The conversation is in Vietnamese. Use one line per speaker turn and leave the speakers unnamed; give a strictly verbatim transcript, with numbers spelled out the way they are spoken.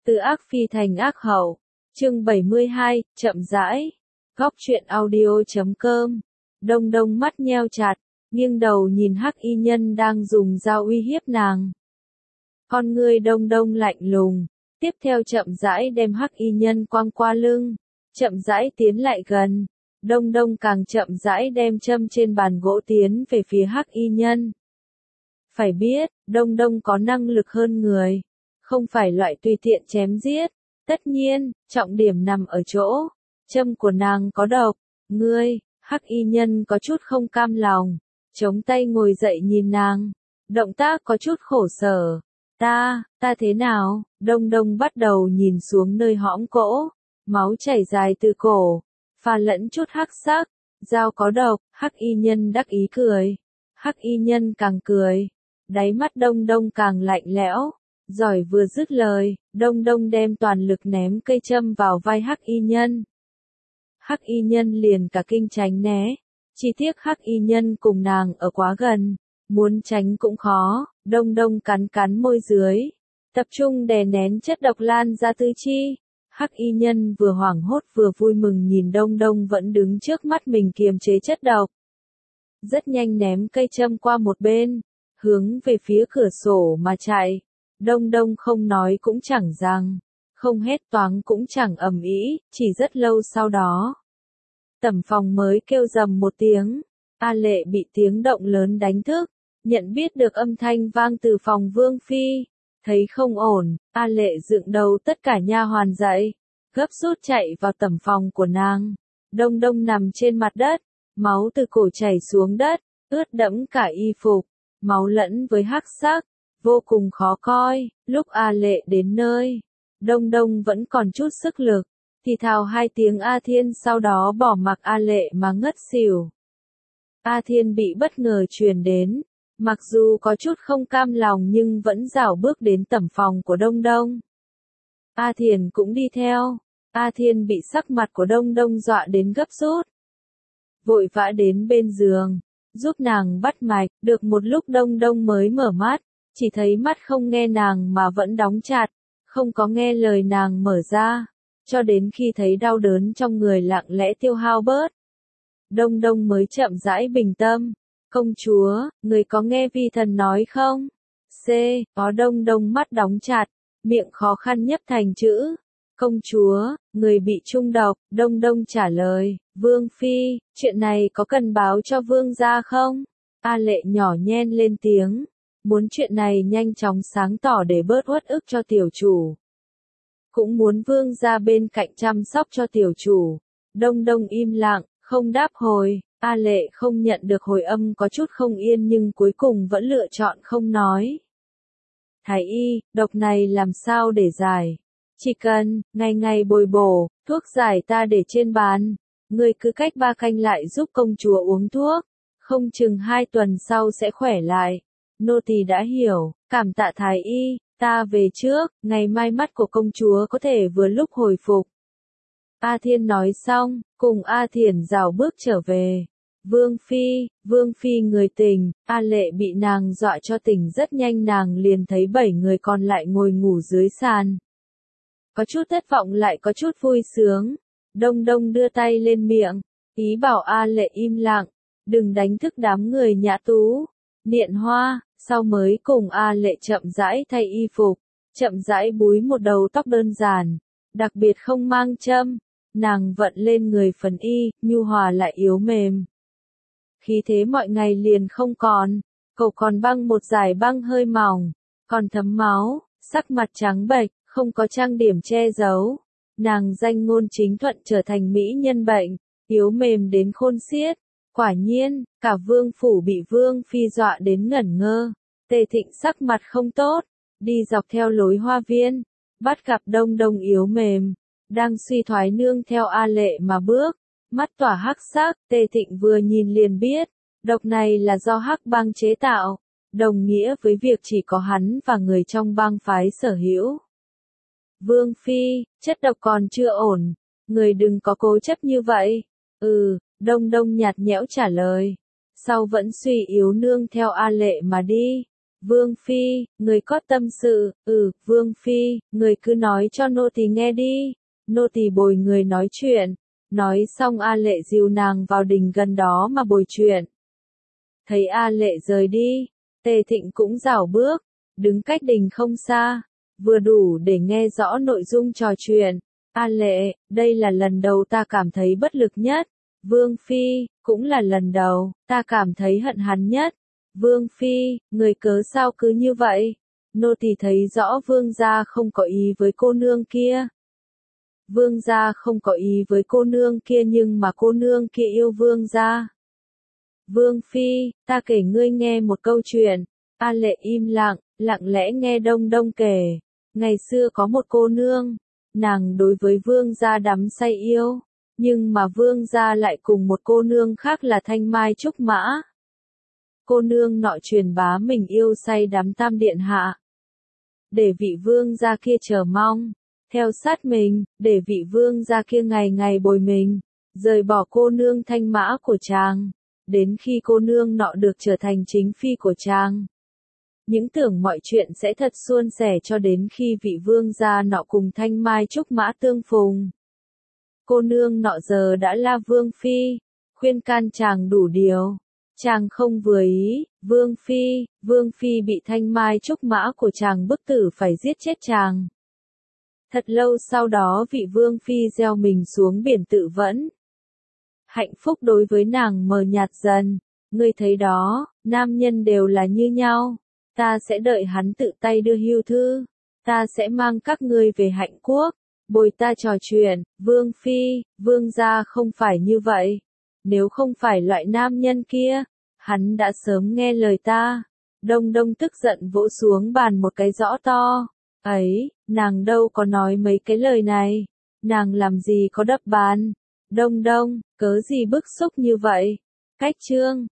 Từ ác phi thành ác hậu. Chương bảy mươi hai, chậm rãi. Góc truyện audio chấm com. Đông Đông mắt nheo chặt, nghiêng đầu nhìn Hắc Y Nhân đang dùng dao uy hiếp nàng. Con ngươi Đông Đông lạnh lùng, tiếp theo chậm rãi đem Hắc Y Nhân quăng qua lưng, chậm rãi tiến lại gần. Đông Đông càng chậm rãi đem châm trên bàn gỗ tiến về phía Hắc Y Nhân. Phải biết, Đông Đông có năng lực hơn người, không phải loại tùy tiện chém giết. Tất nhiên, trọng điểm nằm ở chỗ, châm của nàng có độc. Ngươi, Hắc Y Nhân có chút không cam lòng, chống tay ngồi dậy nhìn nàng, động tác có chút khổ sở. Ta, ta thế nào? Đông Đông bắt đầu nhìn xuống nơi hõm cỗ, máu chảy dài từ cổ, pha lẫn chút hắc sắc, dao có độc. Hắc Y Nhân đắc ý cười, Hắc Y Nhân càng cười, đáy mắt Đông Đông càng lạnh lẽo. Giỏi vừa dứt lời, Đông Đông đem toàn lực ném cây châm vào vai Hắc Y Nhân. Hắc Y Nhân liền cả kinh tránh né, chỉ tiếc Hắc Y Nhân cùng nàng ở quá gần, muốn tránh cũng khó. Đông Đông cắn cắn môi dưới, tập trung đè nén chất độc lan ra tứ chi. Hắc Y Nhân vừa hoảng hốt vừa vui mừng nhìn Đông Đông vẫn đứng trước mắt mình kiềm chế chất độc. Rất nhanh ném cây châm qua một bên, hướng về phía cửa sổ mà chạy. Đông Đông không nói cũng chẳng rằng, không hét toáng cũng chẳng ầm ĩ, chỉ rất lâu sau đó. Tẩm phòng mới kêu rầm một tiếng, A Lệ bị tiếng động lớn đánh thức, nhận biết được âm thanh vang từ phòng Vương Phi, thấy không ổn, A Lệ dựng đầu tất cả nha hoàn dậy, gấp rút chạy vào tẩm phòng của nàng. Đông Đông nằm trên mặt đất, máu từ cổ chảy xuống đất, ướt đẫm cả y phục, máu lẫn với hắc sắc, vô cùng khó coi. Lúc A Lệ đến nơi, Đông Đông vẫn còn chút sức lực, thì thào hai tiếng A Thiên, sau đó bỏ mặc A Lệ mà ngất xỉu. A Thiên bị bất ngờ truyền đến, mặc dù có chút không cam lòng nhưng vẫn rảo bước đến tẩm phòng của Đông Đông. A Thiền cũng đi theo. A Thiên bị sắc mặt của Đông Đông dọa đến gấp rút, vội vã đến bên giường, giúp nàng bắt mạch. Được một lúc Đông Đông mới mở mắt, chỉ thấy mắt không nghe nàng mà vẫn đóng chặt, không có nghe lời nàng mở ra, cho đến khi thấy đau đớn trong người lặng lẽ tiêu hao bớt. Đông Đông mới chậm rãi bình tâm. Công chúa, người có nghe vi thần nói không? C. Có. Đông Đông mắt đóng chặt, miệng khó khăn nhấp thành chữ. Công chúa, người bị trung độc. Đông Đông trả lời, Vương Phi, chuyện này có cần báo cho Vương gia không? A Lệ nhỏ nhen lên tiếng, muốn chuyện này nhanh chóng sáng tỏ để bớt uất ức cho tiểu chủ. Cũng muốn Vương gia bên cạnh chăm sóc cho tiểu chủ. Đông Đông im lặng, không đáp hồi. A Lệ không nhận được hồi âm có chút không yên nhưng cuối cùng vẫn lựa chọn không nói. Thái y, độc này làm sao để giải? Chỉ cần, ngày ngày bồi bổ, thuốc giải ta để trên bàn. Người cứ cách ba canh lại giúp công chúa uống thuốc. Không chừng hai tuần sau sẽ khỏe lại. Nô tỳ đã hiểu, cảm tạ thái y, ta về trước, ngày mai mắt của công chúa có thể vừa lúc hồi phục. A Thiên nói xong, cùng A Thiển rảo bước trở về. Vương Phi, Vương Phi người tỉnh. A Lệ bị nàng dọa cho tỉnh rất nhanh, nàng liền thấy bảy người còn lại ngồi ngủ dưới sàn. Có chút thất vọng lại có chút vui sướng. Đông Đông đưa tay lên miệng, ý bảo A Lệ im lặng, đừng đánh thức đám người nhã tú. Niện Hoa, sau mới cùng A Lệ chậm rãi thay y phục, chậm rãi búi một đầu tóc đơn giản, đặc biệt không mang châm. Nàng vận lên người phần y, nhu hòa lại yếu mềm. Khí thế mọi ngày liền không còn, cậu còn băng một dải băng hơi mỏng, còn thấm máu, sắc mặt trắng bệch, không có trang điểm che giấu. Nàng danh ngôn chính thuận trở thành mỹ nhân bệnh, yếu mềm đến khôn xiết. Quả nhiên, cả vương phủ bị Vương Phi dọa đến ngẩn ngơ. Tề Thịnh sắc mặt không tốt, đi dọc theo lối hoa viên, bắt gặp Đông Đông yếu mềm, đang suy thoái nương theo A Lệ mà bước, mắt tỏa hắc sắc. Tề Thịnh vừa nhìn liền biết, độc này là do hắc bang chế tạo, đồng nghĩa với việc chỉ có hắn và người trong bang phái sở hữu. Vương Phi, chất độc còn chưa ổn, người đừng có cố chấp như vậy. Ừ, Đông Đông nhạt nhẽo trả lời, sau vẫn suy yếu nương theo A Lệ mà đi. Vương Phi, người có tâm sự, ừ, Vương Phi, người cứ nói cho nô tỳ nghe đi. Nô tỳ bồi người nói chuyện. Nói xong A Lệ dìu nàng vào đình gần đó mà bồi chuyện. Thấy A Lệ rời đi, Tề Thịnh cũng rảo bước, đứng cách đình không xa, vừa đủ để nghe rõ nội dung trò chuyện. A Lệ, đây là lần đầu ta cảm thấy bất lực nhất. Vương Phi, cũng là lần đầu, ta cảm thấy hận hắn nhất. Vương Phi, người cớ sao cứ như vậy? Nô tỳ thấy rõ vương gia không có ý với cô nương kia. Vương gia không có ý với cô nương kia nhưng mà cô nương kia yêu vương gia. Vương Phi, ta kể ngươi nghe một câu chuyện. A Lệ im lặng, lặng lẽ nghe Đông Đông kể. Ngày xưa có một cô nương, nàng đối với vương gia đắm say yêu, nhưng mà vương gia lại cùng một cô nương khác là Thanh Mai Trúc Mã. Cô nương nọ truyền bá mình yêu say đắm Tam Điện Hạ, để vị vương gia kia chờ mong, theo sát mình, để vị vương gia kia ngày ngày bồi mình, rời bỏ cô nương Thanh Mã của chàng, đến khi cô nương nọ được trở thành chính phi của chàng. Những tưởng mọi chuyện sẽ thật suôn sẻ cho đến khi vị vương gia nọ cùng Thanh Mai Trúc Mã tương phùng. Cô nương nọ giờ đã là Vương Phi, khuyên can chàng đủ điều. Chàng không vừa ý, Vương Phi, Vương Phi bị Thanh Mai Trúc Mã của chàng bức tử phải giết chết chàng. Thật lâu sau đó vị Vương Phi gieo mình xuống biển tự vẫn. Hạnh phúc đối với nàng mờ nhạt dần. Ngươi thấy đó, nam nhân đều là như nhau. Ta sẽ đợi hắn tự tay đưa hưu thư. Ta sẽ mang các ngươi về hạnh quốc. Bồi ta trò chuyện, Vương Phi, Vương gia không phải như vậy. Nếu không phải loại nam nhân kia, hắn đã sớm nghe lời ta. Đông Đông tức giận vỗ xuống bàn một cái rõ to. Ấy, nàng đâu có nói mấy cái lời này. Nàng làm gì có đập bàn. Đông Đông, cớ gì bức xúc như vậy? Cách chương.